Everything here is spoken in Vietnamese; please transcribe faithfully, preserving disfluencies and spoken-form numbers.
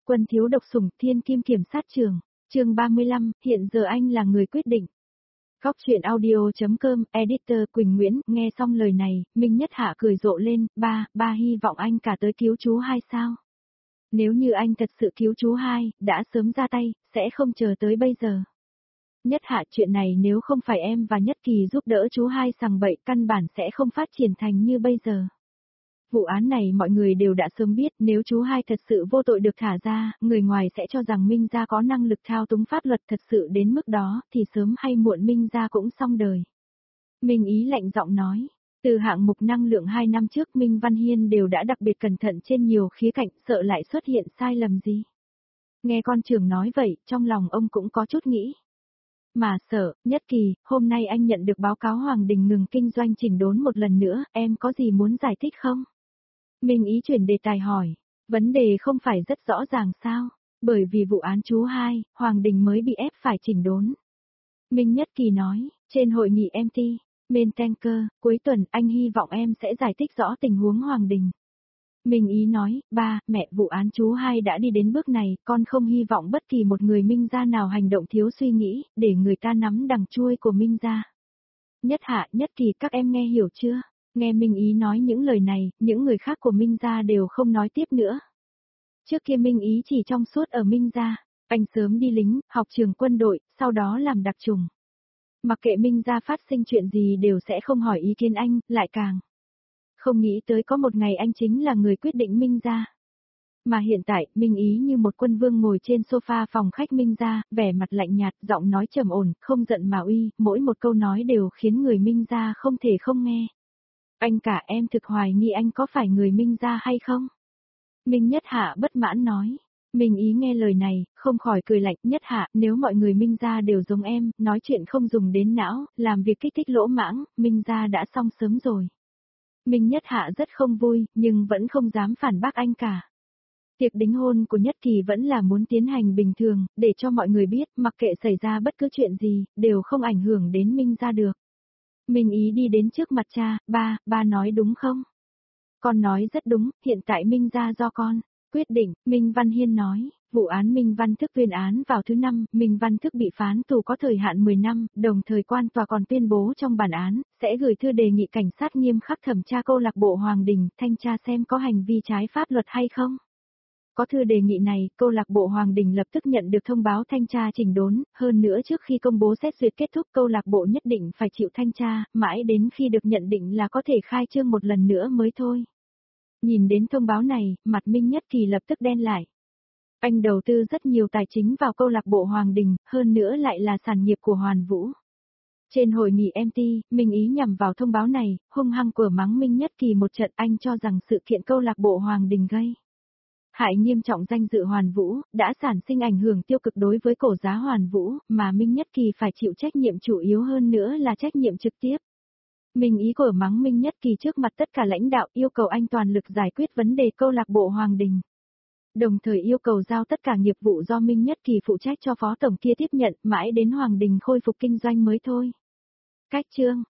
Quân thiếu độc sủng, thiên kim kiểm sát trường. Chương ba mươi lăm, hiện giờ anh là người quyết định. Góc truyện audio.com, editor Quỳnh Nguyễn, nghe xong lời này, Minh Nhất Hạ cười rộ lên, ba, ba hy vọng anh cả tới cứu chú hai sao. Nếu như anh thật sự cứu chú hai, đã sớm ra tay, sẽ không chờ tới bây giờ. Nhất Hạ, chuyện này nếu không phải em và Nhất Kỳ giúp đỡ chú hai sằng bậy, căn bản sẽ không phát triển thành như bây giờ. Vụ án này mọi người đều đã sớm biết, nếu chú hai thật sự vô tội được thả ra, người ngoài sẽ cho rằng Minh gia có năng lực thao túng pháp luật thật sự đến mức đó, thì sớm hay muộn Minh gia cũng xong đời. Minh Ý lạnh giọng nói, từ hạng mục năng lượng hai năm trước Minh Văn Hiên đều đã đặc biệt cẩn thận trên nhiều khía cạnh, sợ lại xuất hiện sai lầm gì. Nghe con trưởng nói vậy, trong lòng ông cũng có chút nghĩ. Mà sợ, Nhất Kỳ, hôm nay anh nhận được báo cáo Hoàng Đình ngừng kinh doanh chỉnh đốn một lần nữa, em có gì muốn giải thích không? Minh Ý chuyển đề tài hỏi, vấn đề không phải rất rõ ràng sao, bởi vì vụ án chú hai, Hoàng Đình mới bị ép phải chỉnh đốn. Minh Nhất Kỳ nói, trên hội nghị em tê, Main Tanker, cuối tuần anh hy vọng em sẽ giải thích rõ tình huống Hoàng Đình. Minh Ý nói, ba, mẹ, vụ án chú hai đã đi đến bước này, con không hy vọng bất kỳ một người Minh gia nào hành động thiếu suy nghĩ, để người ta nắm đằng chuôi của Minh gia. Nhất Hạ, Nhất Kỳ, các em nghe hiểu chưa? Nghe Minh Ý nói những lời này, những người khác của Minh gia đều không nói tiếp nữa. Trước kia Minh Ý chỉ trong suốt ở Minh gia, anh sớm đi lính, học trường quân đội, sau đó làm đặc trùng. Mặc kệ Minh gia phát sinh chuyện gì đều sẽ không hỏi ý kiến anh, lại càng không nghĩ tới có một ngày anh chính là người quyết định Minh gia. Mà hiện tại, Minh Ý như một quân vương ngồi trên sofa phòng khách Minh gia, vẻ mặt lạnh nhạt, giọng nói trầm ổn, không giận mà uy, mỗi một câu nói đều khiến người Minh gia không thể không nghe. Anh cả, em thực hoài nghi anh có phải người Minh gia hay không? Minh Nhất Hạ bất mãn nói. Minh Ý nghe lời này, không khỏi cười lạnh. Nhất Hạ, nếu mọi người Minh gia đều giống em, nói chuyện không dùng đến não, làm việc kích thích lỗ mãng, Minh gia đã xong sớm rồi. Minh Nhất Hạ rất không vui, nhưng vẫn không dám phản bác anh cả. Tiệc đính hôn của Nhất Kỳ vẫn là muốn tiến hành bình thường, để cho mọi người biết, mặc kệ xảy ra bất cứ chuyện gì, đều không ảnh hưởng đến Minh gia được. Minh Ý đi đến trước mặt cha, ba, ba nói đúng không? Con nói rất đúng, hiện tại Minh gia do con quyết định, Minh Văn Hiên nói, vụ án Minh Văn Thức tuyên án vào thứ năm, Minh Văn Thức bị phán tù có thời hạn mười năm, đồng thời quan tòa còn tuyên bố trong bản án, sẽ gửi thư đề nghị cảnh sát nghiêm khắc thẩm tra câu lạc bộ Hoàng Đình, thanh tra xem có hành vi trái pháp luật hay không. Có thư đề nghị này, câu lạc bộ Hoàng Đình lập tức nhận được thông báo thanh tra chỉnh đốn, hơn nữa trước khi công bố xét duyệt kết thúc câu lạc bộ nhất định phải chịu thanh tra, mãi đến khi được nhận định là có thể khai trương một lần nữa mới thôi. Nhìn đến thông báo này, mặt Minh Nhất Kỳ lập tức đen lại. Anh đầu tư rất nhiều tài chính vào câu lạc bộ Hoàng Đình, hơn nữa lại là sản nghiệp của Hoàn Vũ. Trên hội nghị em tê, Minh Ý nhằm vào thông báo này, hung hăng của mắng Minh Nhất Kỳ một trận. Anh cho rằng sự kiện câu lạc bộ Hoàng Đình gây hại nghiêm trọng danh dự Hoàn Vũ, đã sản sinh ảnh hưởng tiêu cực đối với cổ giá Hoàn Vũ, mà Minh Nhất Kỳ phải chịu trách nhiệm chủ yếu hơn nữa là trách nhiệm trực tiếp. Minh Ý của mắng Minh Nhất Kỳ trước mặt tất cả lãnh đạo, yêu cầu anh toàn lực giải quyết vấn đề câu lạc bộ Hoàng Đình. Đồng thời yêu cầu giao tất cả nghiệp vụ do Minh Nhất Kỳ phụ trách cho phó tổng kia tiếp nhận, mãi đến Hoàng Đình khôi phục kinh doanh mới thôi. Cách chương,